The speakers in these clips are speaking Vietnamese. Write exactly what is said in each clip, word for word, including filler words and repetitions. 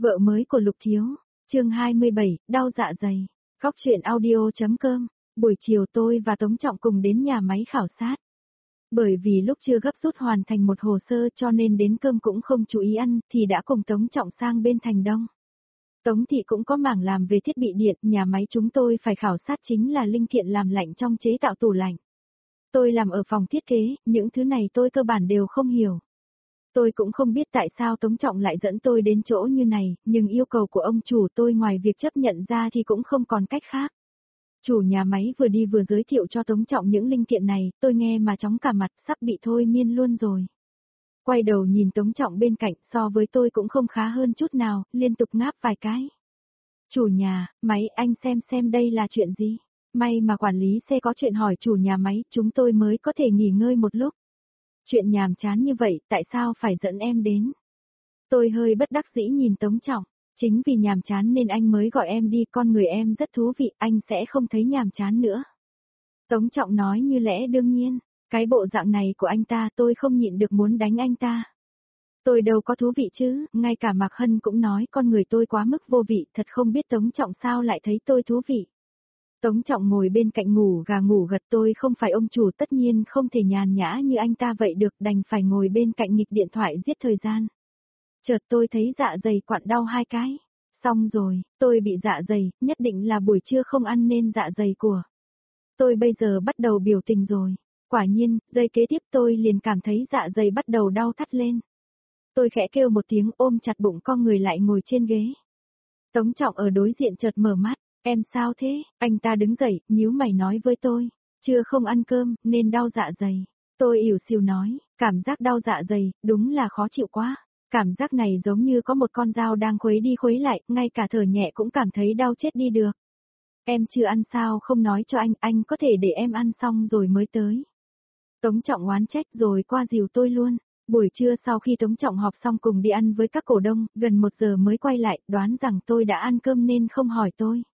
Vợ mới của Lục Thiếu, chương hai mươi bảy, đau dạ dày. Góc truyện audio.com, buổi chiều tôi và Tống Trọng cùng đến nhà máy khảo sát. Bởi vì lúc chưa gấp rút hoàn thành một hồ sơ cho nên đến cơm cũng không chú ý ăn thì đã cùng Tống Trọng sang bên Thành Đông. Tống Thị cũng có mảng làm về thiết bị điện, nhà máy chúng tôi phải khảo sát chính là linh kiện làm lạnh trong chế tạo tủ lạnh. Tôi làm ở phòng thiết kế, những thứ này tôi cơ bản đều không hiểu. Tôi cũng không biết tại sao Tống Trọng lại dẫn tôi đến chỗ như này, nhưng yêu cầu của ông chủ tôi ngoài việc chấp nhận ra thì cũng không còn cách khác. Chủ nhà máy vừa đi vừa giới thiệu cho Tống Trọng những linh kiện này, tôi nghe mà chóng cả mặt, sắp bị thôi miên luôn rồi. Quay đầu nhìn Tống Trọng bên cạnh, so với tôi cũng không khá hơn chút nào, liên tục ngáp vài cái. Chủ nhà, máy anh xem xem đây là chuyện gì? May mà quản lý xe có chuyện hỏi chủ nhà máy, chúng tôi mới có thể nghỉ ngơi một lúc. Chuyện nhàm chán như vậy, tại sao phải dẫn em đến? Tôi hơi bất đắc dĩ nhìn Tống Trọng, chính vì nhàm chán nên anh mới gọi em đi, con người em rất thú vị, anh sẽ không thấy nhàm chán nữa. Tống Trọng nói như lẽ đương nhiên, cái bộ dạng này của anh ta tôi không nhịn được muốn đánh anh ta. Tôi đâu có thú vị chứ, ngay cả Mạc Hân cũng nói con người tôi quá mức vô vị, thật không biết Tống Trọng sao lại thấy tôi thú vị. Tống Trọng ngồi bên cạnh ngủ gà ngủ gật, tôi không phải ông chủ tất nhiên không thể nhàn nhã như anh ta vậy được, đành phải ngồi bên cạnh nghịch điện thoại giết thời gian. Chợt tôi thấy dạ dày quặn đau hai cái. Xong rồi, tôi bị dạ dày, nhất định là buổi trưa không ăn nên dạ dày của. Tôi bây giờ bắt đầu biểu tình rồi. Quả nhiên, giây kế tiếp tôi liền cảm thấy dạ dày bắt đầu đau thắt lên. Tôi khẽ kêu một tiếng ôm chặt bụng con người lại ngồi trên ghế. Tống Trọng ở đối diện chợt mở mắt. Em sao thế? Anh ta đứng dậy, nhíu mày nói với tôi. Chưa không ăn cơm, nên đau dạ dày. Tôi ỉu xìu nói, cảm giác đau dạ dày, đúng là khó chịu quá. Cảm giác này giống như có một con dao đang khuấy đi khuấy lại, ngay cả thở nhẹ cũng cảm thấy đau chết đi được. Em chưa ăn sao không nói cho anh, anh có thể để em ăn xong rồi mới tới. Tống Trọng oán trách rồi qua dìu tôi luôn. Buổi trưa sau khi Tống Trọng họp xong cùng đi ăn với các cổ đông, gần một giờ mới quay lại, đoán rằng tôi đã ăn cơm nên không hỏi tôi.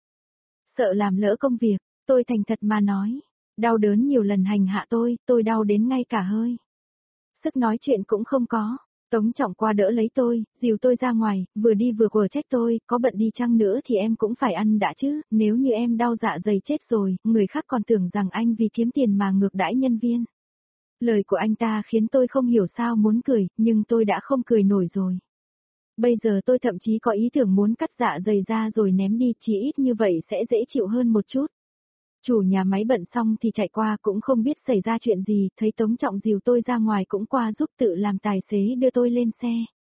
Sợ làm lỡ công việc, tôi thành thật mà nói. Đau đớn nhiều lần hành hạ tôi, tôi đau đến ngay cả hơi. Sức nói chuyện cũng không có. Tống Trọng qua đỡ lấy tôi, dìu tôi ra ngoài, vừa đi vừa quở trách tôi, có bận đi chăng nữa thì em cũng phải ăn đã chứ, nếu như em đau dạ dày chết rồi, người khác còn tưởng rằng anh vì kiếm tiền mà ngược đãi nhân viên. Lời của anh ta khiến tôi không hiểu sao muốn cười, nhưng tôi đã không cười nổi rồi. Bây giờ tôi thậm chí có ý tưởng muốn cắt dạ dày ra rồi ném đi, chỉ ít như vậy sẽ dễ chịu hơn một chút. Chủ nhà máy bận xong thì chạy qua cũng không biết xảy ra chuyện gì, thấy Tống Trọng dìu tôi ra ngoài cũng qua giúp tự làm tài xế đưa tôi lên xe.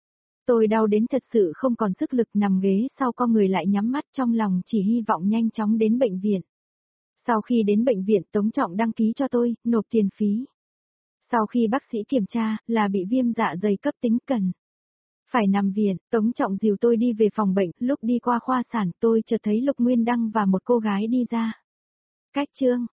Tôi đau đến thật sự không còn sức lực, nằm ghế sau con người lại nhắm mắt, trong lòng chỉ hy vọng nhanh chóng đến bệnh viện. Sau khi đến bệnh viện Tống Trọng đăng ký cho tôi, nộp tiền phí. Sau khi bác sĩ kiểm tra là bị viêm dạ dày cấp tính cần phải nằm viện, Tống Trọng dìu tôi đi về phòng bệnh, lúc đi qua khoa sản tôi chợt thấy Lục Nguyên Đăng và một cô gái đi ra. Cách Trương,